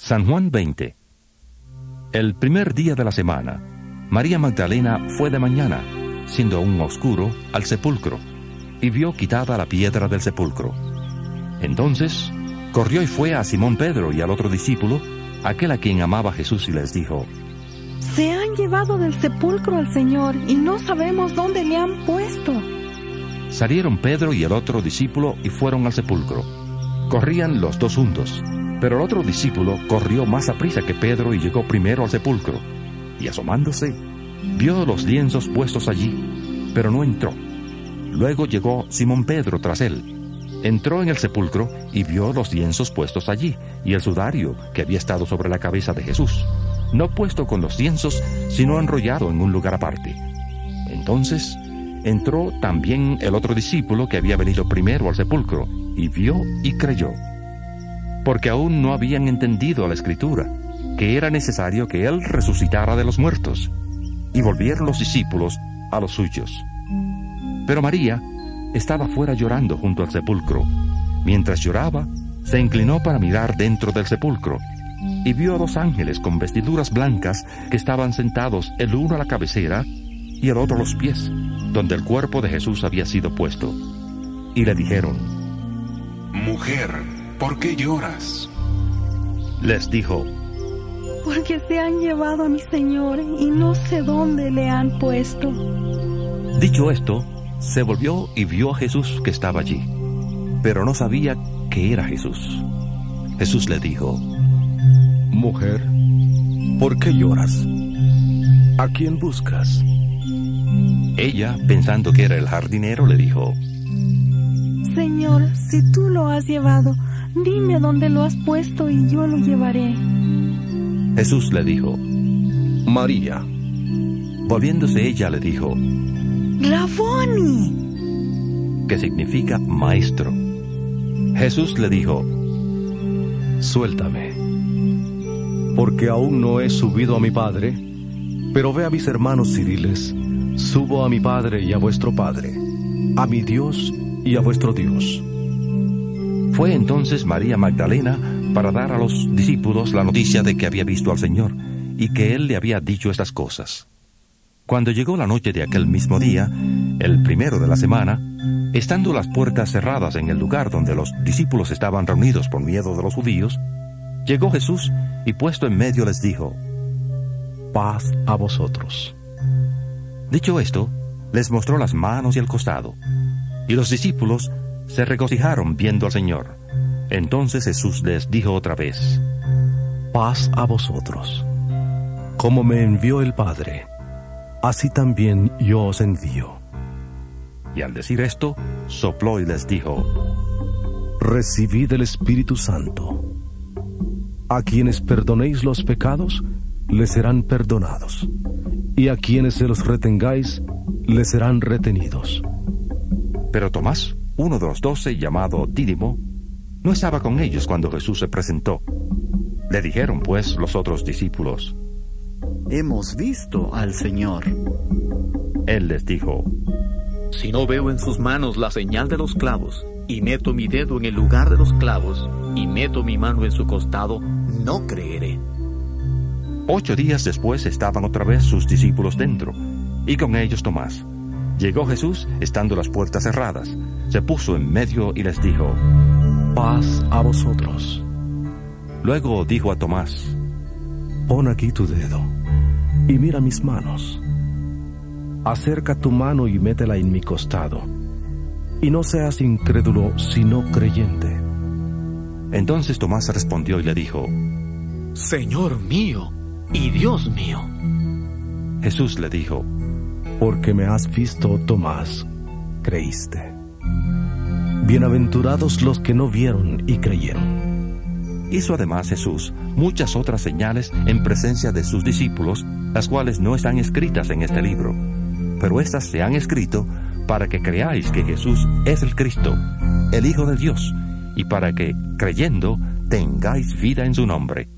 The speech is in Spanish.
San Juan 20. El primer día de la semana, María Magdalena fue de mañana, siendo aún oscuro, al sepulcro, y vio quitada la piedra del sepulcro. Entonces, corrió y fue a Simón Pedro y al otro discípulo, aquel a quien amaba Jesús, y les dijo: Se han llevado del sepulcro al Señor, y no sabemos dónde le han puesto. Salieron Pedro y el otro discípulo y fueron al sepulcro. Corrían los dos juntos, pero el otro discípulo corrió más aprisa que Pedro y llegó primero al sepulcro. Y asomándose, vio los lienzos puestos allí, pero no entró. Luego llegó Simón Pedro tras él. Entró en el sepulcro y vio los lienzos puestos allí, y el sudario que había estado sobre la cabeza de Jesús, no puesto con los lienzos, sino enrollado en un lugar aparte. Entonces entró también el otro discípulo que había venido primero al sepulcro, y vio y creyó, porque aún no habían entendido la Escritura, que era necesario que Él resucitara de los muertos. Y volvieron los discípulos a los suyos. Pero María estaba fuera llorando junto al sepulcro. Mientras lloraba, se inclinó para mirar dentro del sepulcro, y vio a dos ángeles con vestiduras blancas que estaban sentados, el uno a la cabecera y el otro a los pies, donde el cuerpo de Jesús había sido puesto. Y le dijeron: Mujer, ¿por qué lloras? Les dijo: Porque se han llevado a mi Señor, y no sé dónde le han puesto. Dicho esto, se volvió y vio a Jesús que estaba allí, pero no sabía que era Jesús. Jesús le dijo: Mujer, ¿por qué lloras? ¿A quién buscas? Ella, pensando que era el jardinero, le dijo: Señor, si tú lo has llevado, dime dónde lo has puesto y yo lo llevaré. Jesús le dijo: María. Volviéndose ella le dijo: ¡Raboni! que significa maestro. Jesús le dijo: Suéltame, porque aún no he subido a mi Padre, pero ve a mis hermanos y diles: subo a mi Padre y a vuestro Padre, a mi Dios y a vuestro Dios. Fue entonces María Magdalena para dar a los discípulos la noticia de que había visto al Señor, y que Él le había dicho estas cosas. Cuando llegó la noche de aquel mismo día, el primero de la semana, estando las puertas cerradas en el lugar donde los discípulos estaban reunidos por miedo de los judíos, llegó Jesús y puesto en medio les dijo: Paz a vosotros. Dicho esto, les mostró las manos y el costado, y los discípulos se regocijaron viendo al Señor. Entonces Jesús les dijo otra vez: Paz a vosotros. Como me envió el Padre, así también yo os envío. Y al decir esto, sopló y les dijo: Recibid el Espíritu Santo. A quienes perdonéis los pecados, les serán perdonados, y a quienes se los retengáis, les serán retenidos. Pero Tomás, uno de los 12, llamado Dídimo, no estaba con ellos cuando Jesús se presentó. Le dijeron pues los otros discípulos: Hemos visto al Señor. Él les dijo: Si no veo en sus manos la señal de los clavos, y meto mi dedo en el lugar de los clavos, y meto mi mano en su costado, no creeré. 8 días después estaban otra vez sus discípulos dentro, y con ellos Tomás. Llegó Jesús, estando las puertas cerradas, se puso en medio y les dijo: Paz a vosotros. Luego dijo a Tomás: Pon aquí tu dedo, y mira mis manos. Acerca tu mano y métela en mi costado, y no seas incrédulo, sino creyente. Entonces Tomás respondió y le dijo: Señor mío y Dios mío. Jesús le dijo: Porque me has visto, Tomás, creíste. Bienaventurados los que no vieron y creyeron. Hizo además Jesús muchas otras señales en presencia de sus discípulos, las cuales no están escritas en este libro, pero estas se han escrito para que creáis que Jesús es el Cristo, el Hijo de Dios, y para que, creyendo, tengáis vida en su nombre.